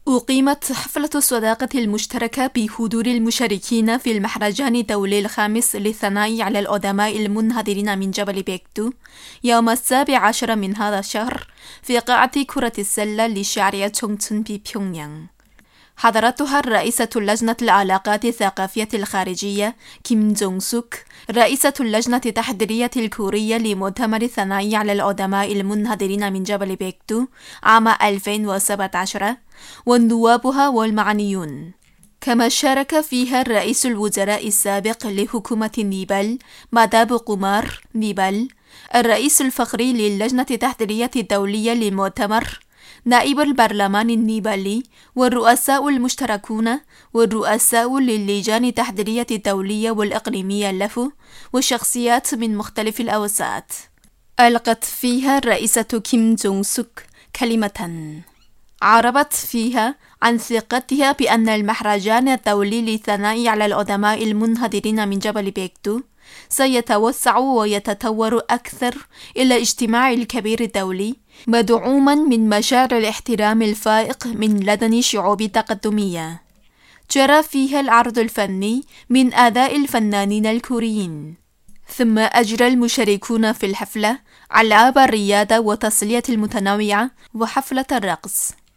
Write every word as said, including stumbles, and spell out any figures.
أقيمت حفلة الصداقة المشتركة بحضور المشاركين في المهرجان الدولي الخامس للثناء على الأدماء المنهدرين من جبل بيكتو يوم السابع عشر من هذا الشهر في قاعة كرة السلة لشارع تشونغتون ببيونغيانغ. حضرتها الرئيسة لجنة العلاقات الثقافية الخارجية كيم جونغ سوك، رئيسة اللجنة التحضيرية الكورية لمؤتمر الثناء على الأدماء المنهدرين من جبل بيكتو عام ألفين وسبعة عشر، ونوابها والمعنيون. كما شارك فيها رئيس الوزراء السابق لحكومة نيبال ماداب قمار نيبال، الرئيس الفخري للجنة التحضيرية الدولية للمؤتمر، نائب البرلمان النيبالي، والرؤساء المشتركون، والرؤساء للجان التحضيرية الدولية والإقليمية له، وشخصيات من مختلف الأوساط. ألقت فيها الرئيسة كيم جونغ سوك كلمة عربت فيها عن ثقتها بأن المهرجان الدولي للثناء على الأدماء المنهدرين من جبل بيكتو سيتوسع ويتطور أكثر إلى اجتماع الكبير الدولي، مدعوما من مشاعر الاحترام الفائق من لدن شعوب تقدمية. جرى فيها العرض الفني من أداء الفنانين الكوريين، ثم أجرى المشاركون في الحفلة ألعاب الرياضة والتسلية المتنوعة وحفلة الرقص.